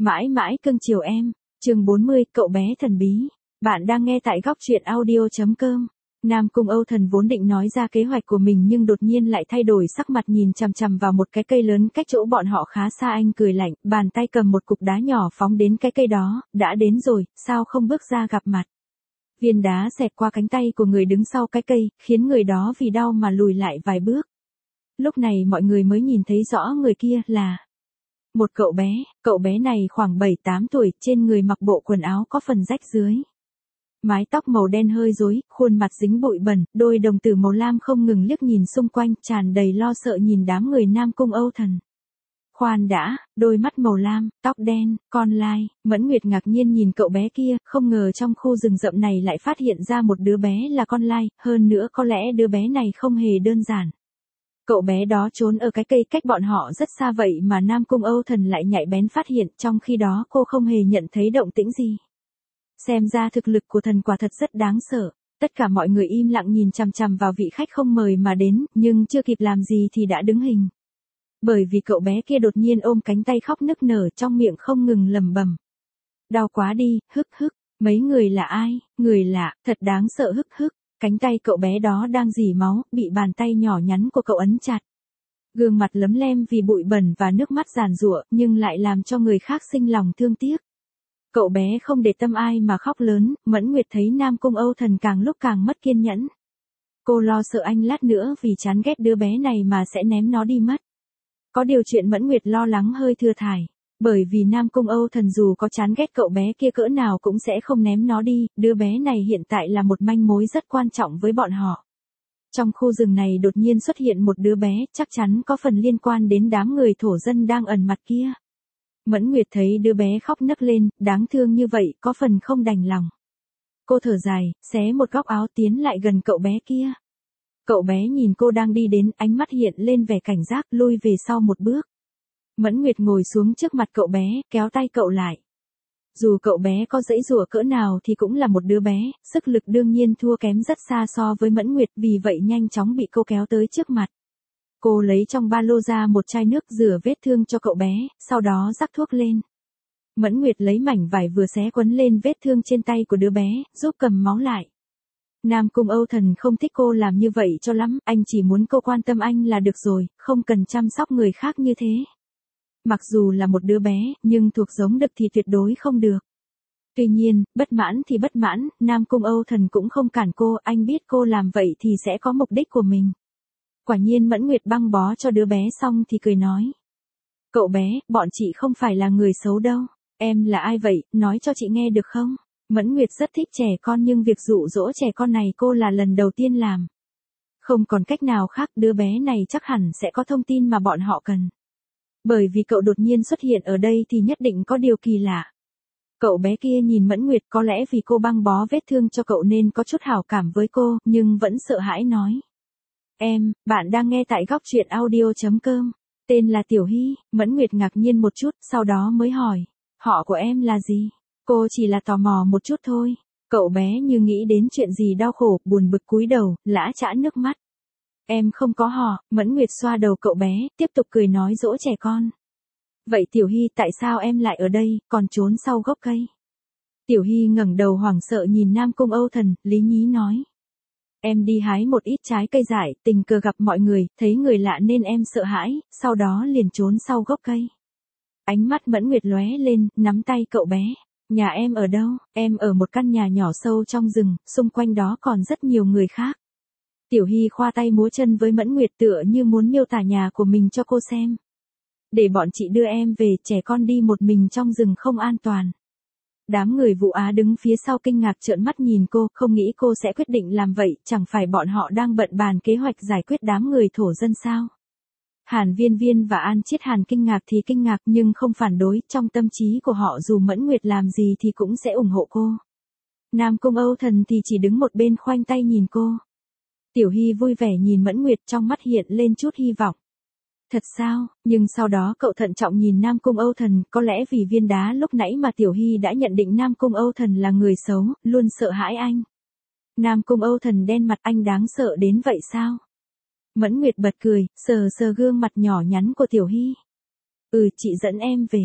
Mãi mãi cưng chiều em. Chương 40, cậu bé thần bí. Bạn đang nghe tại góc truyện audio.com. Nam Cung Âu Thần vốn định nói ra kế hoạch của mình nhưng đột nhiên lại thay đổi sắc mặt nhìn chằm chằm vào một cái cây lớn cách chỗ bọn họ khá xa. Anh cười lạnh, bàn tay cầm một cục đá nhỏ phóng đến cái cây đó, đã đến rồi, sao không bước ra gặp mặt. Viên đá xẹt qua cánh tay của người đứng sau cái cây, khiến người đó vì đau mà lùi lại vài bước. Lúc này mọi người mới nhìn thấy rõ người kia là một cậu bé này khoảng 7-8 tuổi, trên người mặc bộ quần áo có phần rách dưới. Mái tóc màu đen hơi rối, khuôn mặt dính bụi bẩn, đôi đồng tử màu lam không ngừng liếc nhìn xung quanh, tràn đầy lo sợ nhìn đám người Nam Cung Âu Thần. Khoan đã, đôi mắt màu lam, tóc đen, con lai, Mẫn Nguyệt ngạc nhiên nhìn cậu bé kia, không ngờ trong khu rừng rậm này lại phát hiện ra một đứa bé là con lai, hơn nữa có lẽ đứa bé này không hề đơn giản. Cậu bé đó trốn ở cái cây cách bọn họ rất xa vậy mà Nam Cung Âu Thần lại nhạy bén phát hiện, trong khi đó cô không hề nhận thấy động tĩnh gì. Xem ra thực lực của thần quả thật rất đáng sợ. Tất cả mọi người im lặng nhìn chằm chằm vào vị khách không mời mà đến, nhưng chưa kịp làm gì thì đã đứng hình. Bởi vì cậu bé kia đột nhiên ôm cánh tay khóc nức nở, trong miệng không ngừng lẩm bẩm. Đau quá đi, hức hức, mấy người là ai, người lạ, thật đáng sợ hức hức. Cánh tay cậu bé đó đang rỉ máu, bị bàn tay nhỏ nhắn của cậu ấn chặt. Gương mặt lấm lem vì bụi bẩn và nước mắt giàn giụa, nhưng lại làm cho người khác sinh lòng thương tiếc. Cậu bé không để tâm ai mà khóc lớn, Mẫn Nguyệt thấy Nam Cung Âu Thần càng lúc càng mất kiên nhẫn. Cô lo sợ anh lát nữa vì chán ghét đứa bé này mà sẽ ném nó đi mất. Có điều chuyện Mẫn Nguyệt lo lắng hơi thưa thải. Bởi vì Nam Cung Âu Thần dù có chán ghét cậu bé kia cỡ nào cũng sẽ không ném nó đi, đứa bé này hiện tại là một manh mối rất quan trọng với bọn họ. Trong khu rừng này đột nhiên xuất hiện một đứa bé, chắc chắn có phần liên quan đến đám người thổ dân đang ẩn mặt kia. Mẫn Nguyệt thấy đứa bé khóc nấc lên, đáng thương như vậy, có phần không đành lòng. Cô thở dài, xé một góc áo tiến lại gần cậu bé kia. Cậu bé nhìn cô đang đi đến, ánh mắt hiện lên vẻ cảnh giác, lui về sau một bước. Mẫn Nguyệt ngồi xuống trước mặt cậu bé, kéo tay cậu lại. Dù cậu bé có giãy giụa cỡ nào thì cũng là một đứa bé, sức lực đương nhiên thua kém rất xa so với Mẫn Nguyệt, vì vậy nhanh chóng bị cô kéo tới trước mặt. Cô lấy trong ba lô ra một chai nước rửa vết thương cho cậu bé, sau đó rắc thuốc lên. Mẫn Nguyệt lấy mảnh vải vừa xé quấn lên vết thương trên tay của đứa bé, giúp cầm máu lại. Nam Cung Âu Thần không thích cô làm như vậy cho lắm, anh chỉ muốn cô quan tâm anh là được rồi, không cần chăm sóc người khác như thế. Mặc dù là một đứa bé, nhưng thuộc giống đực thì tuyệt đối không được. Tuy nhiên, bất mãn thì bất mãn, Nam Cung Âu Thần cũng không cản cô, anh biết cô làm vậy thì sẽ có mục đích của mình. Quả nhiên Mẫn Nguyệt băng bó cho đứa bé xong thì cười nói. Cậu bé, bọn chị không phải là người xấu đâu. Em là ai vậy, nói cho chị nghe được không? Mẫn Nguyệt rất thích trẻ con nhưng việc dụ dỗ trẻ con này cô là lần đầu tiên làm. Không còn cách nào khác, đứa bé này chắc hẳn sẽ có thông tin mà bọn họ cần. Bởi vì cậu đột nhiên xuất hiện ở đây thì nhất định có điều kỳ lạ. Cậu bé kia nhìn Mẫn Nguyệt, có lẽ vì cô băng bó vết thương cho cậu nên có chút hảo cảm với cô, nhưng vẫn sợ hãi nói. Bạn đang nghe tại góc truyện audio.com. Tên là Tiểu Hy. Mẫn Nguyệt ngạc nhiên một chút, sau đó mới hỏi. Họ của em là gì? Cô chỉ là tò mò một chút thôi. Cậu bé như nghĩ đến chuyện gì đau khổ, buồn bực cúi đầu, lã chã nước mắt. Em không có họ. Mẫn Nguyệt xoa đầu cậu bé, tiếp tục cười nói dỗ trẻ con. Vậy Tiểu Hy, tại sao em lại ở đây, còn trốn sau gốc cây? Tiểu Hy ngẩng đầu hoảng sợ nhìn Nam Cung Âu Thần, lý nhí nói. Em đi hái một ít trái cây dại, tình cờ gặp mọi người, thấy người lạ nên em sợ hãi, sau đó liền trốn sau gốc cây. Ánh mắt Mẫn Nguyệt lóe lên, nắm tay cậu bé. Nhà em ở đâu? Em ở một căn nhà nhỏ sâu trong rừng, xung quanh đó còn rất nhiều người khác. Tiểu Hy khoa tay múa chân với Mẫn Nguyệt tựa như muốn miêu tả nhà của mình cho cô xem. Để bọn chị đưa em về, trẻ con đi một mình trong rừng không an toàn. Đám người Vũ Á đứng phía sau kinh ngạc trợn mắt nhìn cô, không nghĩ cô sẽ quyết định làm vậy, chẳng phải bọn họ đang bận bàn kế hoạch giải quyết đám người thổ dân sao? Hàn Viên Viên và An Chiết Hàn kinh ngạc thì kinh ngạc nhưng không phản đối, trong tâm trí của họ dù Mẫn Nguyệt làm gì thì cũng sẽ ủng hộ cô. Nam Cung Âu Thần thì chỉ đứng một bên khoanh tay nhìn cô. Tiểu Hy vui vẻ nhìn Mẫn Nguyệt, trong mắt hiện lên chút hy vọng. Thật sao? Nhưng sau đó cậu thận trọng nhìn Nam Cung Âu Thần, có lẽ vì viên đá lúc nãy mà Tiểu Hy đã nhận định Nam Cung Âu Thần là người xấu, luôn sợ hãi anh. Nam Cung Âu Thần đen mặt, anh đáng sợ đến vậy sao? Mẫn Nguyệt bật cười, sờ sờ gương mặt nhỏ nhắn của Tiểu Hy. Chị dẫn em về.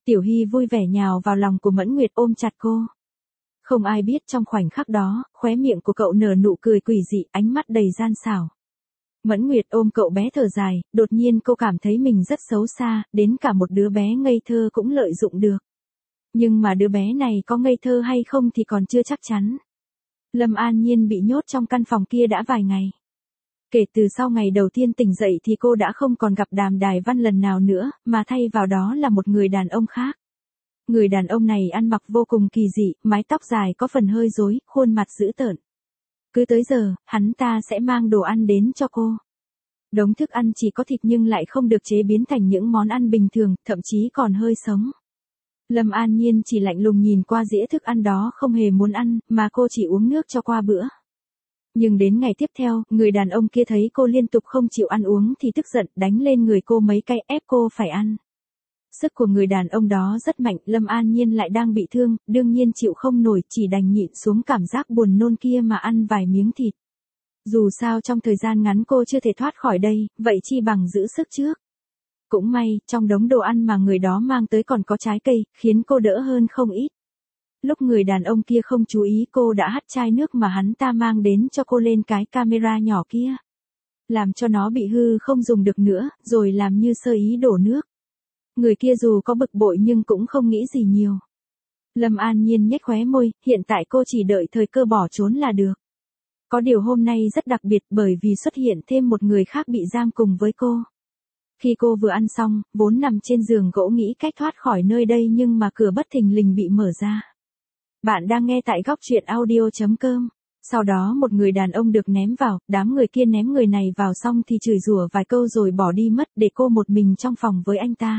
Tiểu Hy vui vẻ nhào vào lòng của Mẫn Nguyệt ôm chặt cô. Không ai biết trong khoảnh khắc đó, khóe miệng của cậu nở nụ cười quỷ dị, ánh mắt đầy gian xảo. Mẫn Nguyệt ôm cậu bé thở dài, đột nhiên cô cảm thấy mình rất xấu xa, đến cả một đứa bé ngây thơ cũng lợi dụng được. Nhưng mà đứa bé này có ngây thơ hay không thì còn chưa chắc chắn. Lâm An Nhiên bị nhốt trong căn phòng kia đã vài ngày. Kể từ sau ngày đầu tiên tỉnh dậy thì cô đã không còn gặp Đàm Đài Văn lần nào nữa, mà thay vào đó là một người đàn ông khác. Người đàn ông này ăn mặc vô cùng kỳ dị, mái tóc dài có phần hơi rối, khuôn mặt dữ tợn. Cứ tới giờ, hắn ta sẽ mang đồ ăn đến cho cô. Đống thức ăn chỉ có thịt nhưng lại không được chế biến thành những món ăn bình thường, thậm chí còn hơi sống. Lâm An Nhiên chỉ lạnh lùng nhìn qua dĩa thức ăn đó, không hề muốn ăn, mà cô chỉ uống nước cho qua bữa. Nhưng đến ngày tiếp theo, người đàn ông kia thấy cô liên tục không chịu ăn uống thì tức giận, đánh lên người cô mấy cái ép cô phải ăn. Sức của người đàn ông đó rất mạnh, Lâm An Nhiên lại đang bị thương, đương nhiên chịu không nổi, chỉ đành nhịn xuống cảm giác buồn nôn kia mà ăn vài miếng thịt. Dù sao trong thời gian ngắn cô chưa thể thoát khỏi đây, vậy chi bằng giữ sức trước. Cũng may, trong đống đồ ăn mà người đó mang tới còn có trái cây, khiến cô đỡ hơn không ít. Lúc người đàn ông kia không chú ý cô đã hắt chai nước mà hắn ta mang đến cho cô lên cái camera nhỏ kia. Làm cho nó bị hư không dùng được nữa, rồi làm như sơ ý đổ nước. Người kia dù có bực bội nhưng cũng không nghĩ gì nhiều. Lâm An Nhiên nhếch khóe môi, hiện tại cô chỉ đợi thời cơ bỏ trốn là được. Có điều hôm nay rất đặc biệt bởi vì xuất hiện thêm một người khác bị giam cùng với cô. Khi cô vừa ăn xong, vốn nằm trên giường gỗ nghĩ cách thoát khỏi nơi đây nhưng mà cửa bất thình lình bị mở ra. Bạn đang nghe tại góc truyện audio.com. Sau đó một người đàn ông được ném vào, đám người kia ném người này vào xong thì chửi rủa vài câu rồi bỏ đi mất để cô một mình trong phòng với anh ta.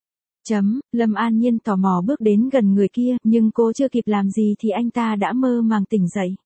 Lâm An Nhiên tò mò bước đến gần người kia, nhưng cô chưa kịp làm gì thì anh ta đã mơ màng tỉnh dậy.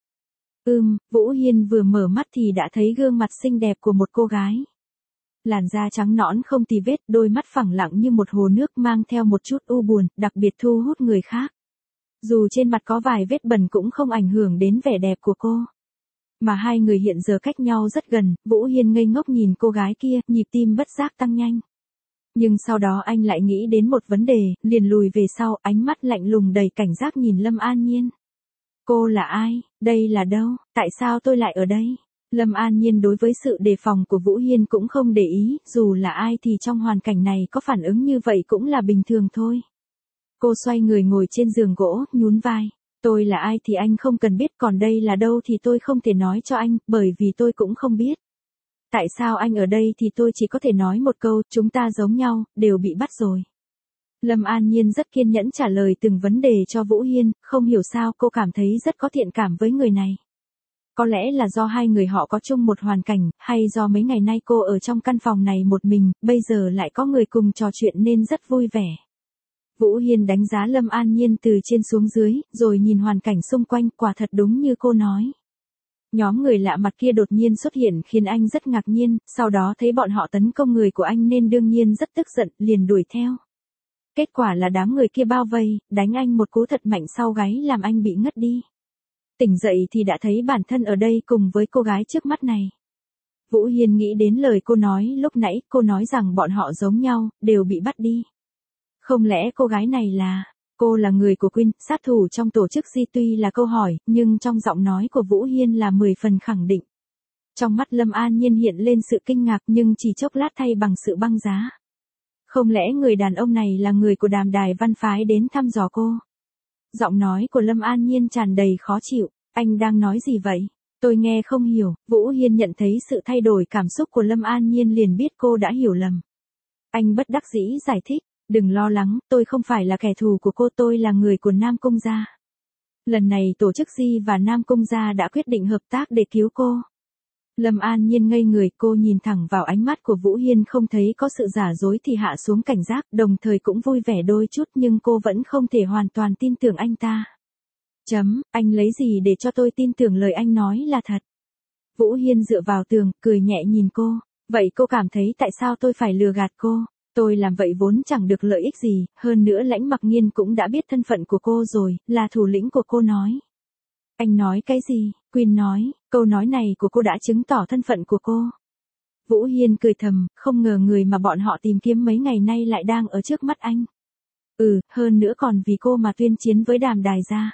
Vũ Hiên vừa mở mắt thì đã thấy gương mặt xinh đẹp của một cô gái. Làn da trắng nõn không tì vết, đôi mắt phẳng lặng như một hồ nước mang theo một chút u buồn, đặc biệt thu hút người khác. Dù trên mặt có vài vết bẩn cũng không ảnh hưởng đến vẻ đẹp của cô. Mà hai người hiện giờ cách nhau rất gần, Vũ Hiên ngây ngốc nhìn cô gái kia, nhịp tim bất giác tăng nhanh. Nhưng sau đó anh lại nghĩ đến một vấn đề, liền lùi về sau, ánh mắt lạnh lùng đầy cảnh giác nhìn Lâm An Nhiên. Cô là ai? Đây là đâu? Tại sao tôi lại ở đây? Lâm An Nhiên đối với sự đề phòng của Vũ Hiên cũng không để ý, dù là ai thì trong hoàn cảnh này có phản ứng như vậy cũng là bình thường thôi. Cô xoay người ngồi trên giường gỗ, nhún vai. Tôi là ai thì anh không cần biết, còn đây là đâu thì tôi không thể nói cho anh, bởi vì tôi cũng không biết. Tại sao anh ở đây thì tôi chỉ có thể nói một câu, chúng ta giống nhau, đều bị bắt rồi. Lâm An Nhiên rất kiên nhẫn trả lời từng vấn đề cho Vũ Hiên, không hiểu sao cô cảm thấy rất có thiện cảm với người này. Có lẽ là do hai người họ có chung một hoàn cảnh, hay do mấy ngày nay cô ở trong căn phòng này một mình, bây giờ lại có người cùng trò chuyện nên rất vui vẻ. Vũ Hiên đánh giá Lâm An Nhiên từ trên xuống dưới, rồi nhìn hoàn cảnh xung quanh, quả thật đúng như cô nói. Nhóm người lạ mặt kia đột nhiên xuất hiện khiến anh rất ngạc nhiên, sau đó thấy bọn họ tấn công người của anh nên đương nhiên rất tức giận, liền đuổi theo. Kết quả là đám người kia bao vây, đánh anh một cú thật mạnh sau gáy làm anh bị ngất đi. Tỉnh dậy thì đã thấy bản thân ở đây cùng với cô gái trước mắt này. Vũ Hiên nghĩ đến lời cô nói lúc nãy, cô nói rằng bọn họ giống nhau, đều bị bắt đi. Không lẽ cô gái này là... Cô là người của Quyên, sát thủ trong tổ chức Di, tuy là câu hỏi, nhưng trong giọng nói của Vũ Hiên là 10 phần khẳng định. Trong mắt Lâm An Nhiên hiện lên sự kinh ngạc nhưng chỉ chốc lát thay bằng sự băng giá. Không lẽ người đàn ông này là người của Đàm Đài Văn phái đến thăm dò cô? Giọng nói của Lâm An Nhiên tràn đầy khó chịu. Anh đang nói gì vậy? Tôi nghe không hiểu. Vũ Hiên nhận thấy sự thay đổi cảm xúc của Lâm An Nhiên liền biết cô đã hiểu lầm. Anh bất đắc dĩ giải thích. Đừng lo lắng, tôi không phải là kẻ thù của cô, tôi là người của Nam Cung gia. Lần này tổ chức Di và Nam Cung gia đã quyết định hợp tác để cứu cô. Lâm An Nhiên ngây người, cô nhìn thẳng vào ánh mắt của Vũ Hiên không thấy có sự giả dối thì hạ xuống cảnh giác, đồng thời cũng vui vẻ đôi chút nhưng cô vẫn không thể hoàn toàn tin tưởng anh ta. Anh lấy gì để cho tôi tin tưởng lời anh nói là thật? Vũ Hiên dựa vào tường, cười nhẹ nhìn cô. Vậy cô cảm thấy tại sao tôi phải lừa gạt cô? Tôi làm vậy vốn chẳng được lợi ích gì, hơn nữa Lãnh Mặc Nghiên cũng đã biết thân phận của cô rồi, là thủ lĩnh của cô nói. Anh nói cái gì? Quyên nói, câu nói này của cô đã chứng tỏ thân phận của cô. Vũ Hiên cười thầm, không ngờ người mà bọn họ tìm kiếm mấy ngày nay lại đang ở trước mắt anh. Hơn nữa còn vì cô mà tuyên chiến với Đàm Đài gia.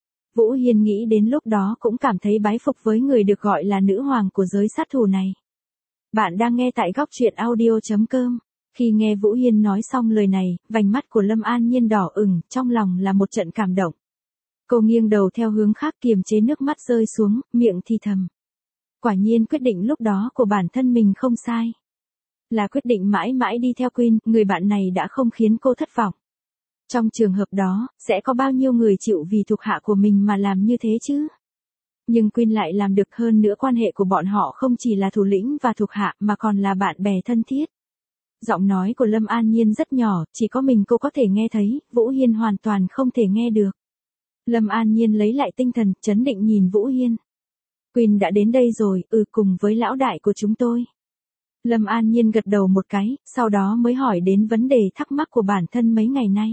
Vũ Hiên nghĩ đến lúc đó cũng cảm thấy bái phục với người được gọi là nữ hoàng của giới sát thủ này. Bạn đang nghe tại góc truyện audio.com. Khi nghe Vũ Hiên nói xong lời này, vành mắt của Lâm An Nhiên đỏ ửng, trong lòng là một trận cảm động. Cô nghiêng đầu theo hướng khác kiềm chế nước mắt rơi xuống, miệng thì thầm. Quả nhiên quyết định lúc đó của bản thân mình không sai. Là quyết định mãi mãi đi theo Queen, người bạn này đã không khiến cô thất vọng. Trong trường hợp đó, sẽ có bao nhiêu người chịu vì thuộc hạ của mình mà làm như thế chứ? Nhưng Queen lại làm được, hơn nữa quan hệ của bọn họ không chỉ là thủ lĩnh và thuộc hạ mà còn là bạn bè thân thiết. Giọng nói của Lâm An Nhiên rất nhỏ, chỉ có mình cô có thể nghe thấy, Vũ Hiên hoàn toàn không thể nghe được. Lâm An Nhiên lấy lại tinh thần, trấn định nhìn Vũ Hiên. Queen đã đến đây rồi, cùng với lão đại của chúng tôi. Lâm An Nhiên gật đầu một cái, sau đó mới hỏi đến vấn đề thắc mắc của bản thân mấy ngày nay.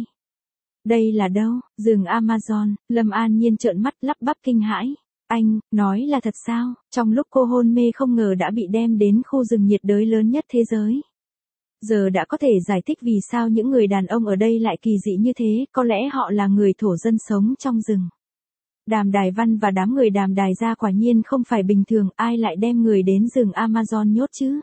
Đây là đâu? Rừng Amazon. Lâm An Nhiên trợn mắt lắp bắp kinh hãi. Anh, nói là thật sao? Trong lúc cô hôn mê không ngờ đã bị đem đến khu rừng nhiệt đới lớn nhất thế giới. Giờ đã có thể giải thích vì sao những người đàn ông ở đây lại kỳ dị như thế, có lẽ họ là người thổ dân sống trong rừng. Đàm Đài Văn và đám người Đàm Đài gia quả nhiên không phải bình thường, ai lại đem người đến rừng Amazon nhốt chứ?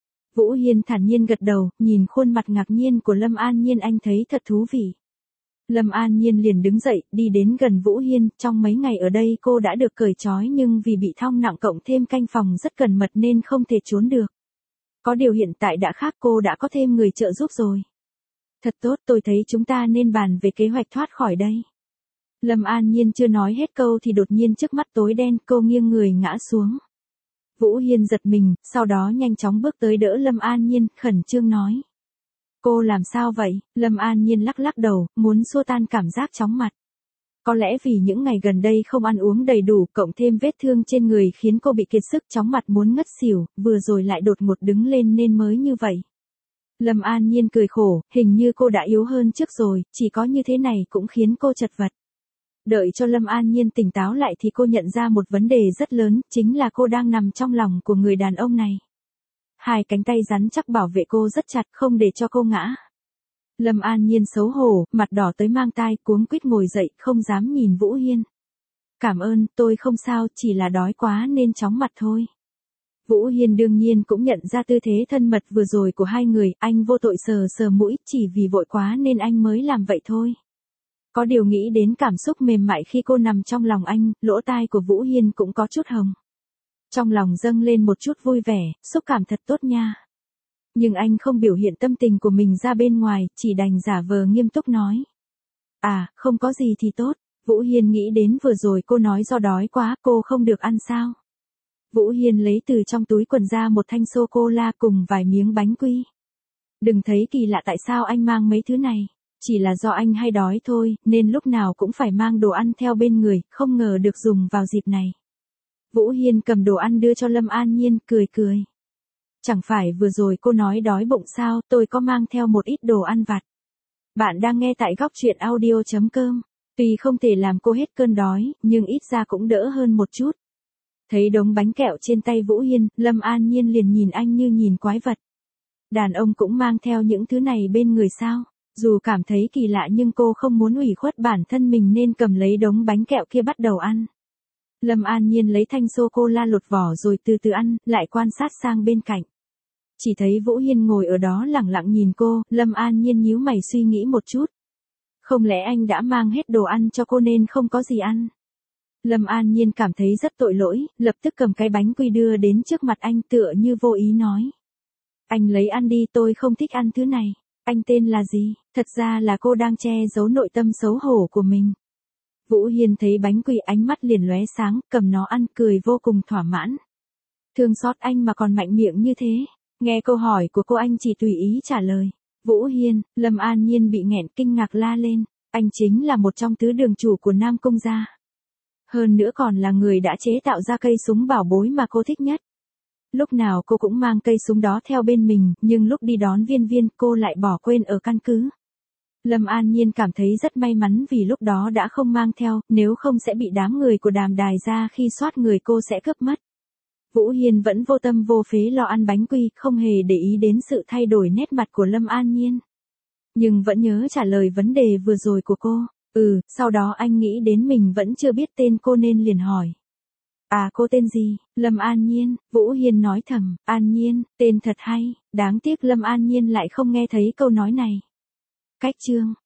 Vũ Hiên thản nhiên gật đầu, nhìn khuôn mặt ngạc nhiên của Lâm An Nhiên anh thấy thật thú vị. Lâm An Nhiên liền đứng dậy, đi đến gần Vũ Hiên, trong mấy ngày ở đây cô đã được cởi trói nhưng vì bị thong nặng cộng thêm canh phòng rất cẩn mật nên không thể trốn được. Có điều hiện tại đã khác, cô đã có thêm người trợ giúp rồi. Thật tốt, tôi thấy chúng ta nên bàn về kế hoạch thoát khỏi đây. Lâm An Nhiên chưa nói hết câu thì đột nhiên trước mắt tối đen, cô nghiêng người ngã xuống. Vũ Hiên giật mình, sau đó nhanh chóng bước tới đỡ Lâm An Nhiên, khẩn trương nói. Cô làm sao vậy? Lâm An Nhiên lắc lắc đầu, muốn xua tan cảm giác chóng mặt. Có lẽ vì những ngày gần đây không ăn uống đầy đủ, cộng thêm vết thương trên người khiến cô bị kiệt sức chóng mặt muốn ngất xỉu, vừa rồi lại đột ngột đứng lên nên mới như vậy. Lâm An Nhiên cười khổ, hình như cô đã yếu hơn trước rồi, chỉ có như thế này cũng khiến cô chật vật. Đợi cho Lâm An Nhiên tỉnh táo lại thì cô nhận ra một vấn đề rất lớn, chính là cô đang nằm trong lòng của người đàn ông này. Hai cánh tay rắn chắc bảo vệ cô rất chặt, không để cho cô ngã. Lâm An Nhiên xấu hổ, mặt đỏ tới mang tai, cuống quýt ngồi dậy, không dám nhìn Vũ Hiên. Cảm ơn, tôi không sao, chỉ là đói quá nên chóng mặt thôi. Vũ Hiên đương nhiên cũng nhận ra tư thế thân mật vừa rồi của hai người, anh vô tội sờ sờ mũi, chỉ vì vội quá nên anh mới làm vậy thôi. Có điều nghĩ đến cảm xúc mềm mại khi cô nằm trong lòng anh, lỗ tai của Vũ Hiên cũng có chút hồng. Trong lòng dâng lên một chút vui vẻ, xúc cảm thật tốt nha. Nhưng anh không biểu hiện tâm tình của mình ra bên ngoài, chỉ đành giả vờ nghiêm túc nói. Không có gì thì tốt. Vũ Hiên nghĩ đến vừa rồi cô nói do đói quá, cô không được ăn sao. Vũ Hiên lấy từ trong túi quần ra một thanh sô-cô-la cùng vài miếng bánh quy. Đừng thấy kỳ lạ tại sao anh mang mấy thứ này. Chỉ là do anh hay đói thôi, nên lúc nào cũng phải mang đồ ăn theo bên người, không ngờ được dùng vào dịp này. Vũ Hiên cầm đồ ăn đưa cho Lâm An Nhiên, cười cười. Chẳng phải vừa rồi cô nói đói bụng sao, tôi có mang theo một ít đồ ăn vặt. Bạn đang nghe tại góc truyện audio.com. Tuy không thể làm cô hết cơn đói, nhưng ít ra cũng đỡ hơn một chút. Thấy đống bánh kẹo trên tay Vũ Hiên, Lâm An Nhiên liền nhìn anh như nhìn quái vật. Đàn ông cũng mang theo những thứ này bên người sao? Dù cảm thấy kỳ lạ nhưng cô không muốn ủy khuất bản thân mình nên cầm lấy đống bánh kẹo kia bắt đầu ăn. Lâm An Nhiên lấy thanh sô-cô-la lột vỏ rồi từ từ ăn, lại quan sát sang bên cạnh. Chỉ thấy Vũ Hiên ngồi ở đó lẳng lặng nhìn cô, Lâm An Nhiên nhíu mày suy nghĩ một chút. Không lẽ anh đã mang hết đồ ăn cho cô nên không có gì ăn? Lâm An Nhiên cảm thấy rất tội lỗi, lập tức cầm cái bánh quy đưa đến trước mặt anh tựa như vô ý nói. Anh lấy ăn đi, tôi không thích ăn thứ này. Anh tên là gì? Thật ra là cô đang che giấu nội tâm xấu hổ của mình. Vũ Hiên thấy bánh quy ánh mắt liền lóe sáng, cầm nó ăn cười vô cùng thỏa mãn. Thương xót anh mà còn mạnh miệng như thế. Nghe câu hỏi của cô anh chỉ tùy ý trả lời. Vũ Hiên, Lâm An Nhiên bị nghẹn kinh ngạc la lên. Anh chính là một trong tứ đường chủ của Nam Cung gia. Hơn nữa còn là người đã chế tạo ra cây súng bảo bối mà cô thích nhất. Lúc nào cô cũng mang cây súng đó theo bên mình, nhưng lúc đi đón Viên Viên cô lại bỏ quên ở căn cứ. Lâm An Nhiên cảm thấy rất may mắn vì lúc đó đã không mang theo, nếu không sẽ bị đám người của Đàm Đài gia khi soát người cô sẽ cướp mất. Vũ Hiên vẫn vô tâm vô phế lo ăn bánh quy, không hề để ý đến sự thay đổi nét mặt của Lâm An Nhiên. nhưng vẫn nhớ trả lời vấn đề vừa rồi của cô. Sau đó anh nghĩ đến mình vẫn chưa biết tên cô nên liền hỏi. À, cô tên gì? Lâm An Nhiên, Vũ Hiên nói thầm. An Nhiên, tên thật hay, đáng tiếc Lâm An Nhiên lại không nghe thấy câu nói này. Cách chương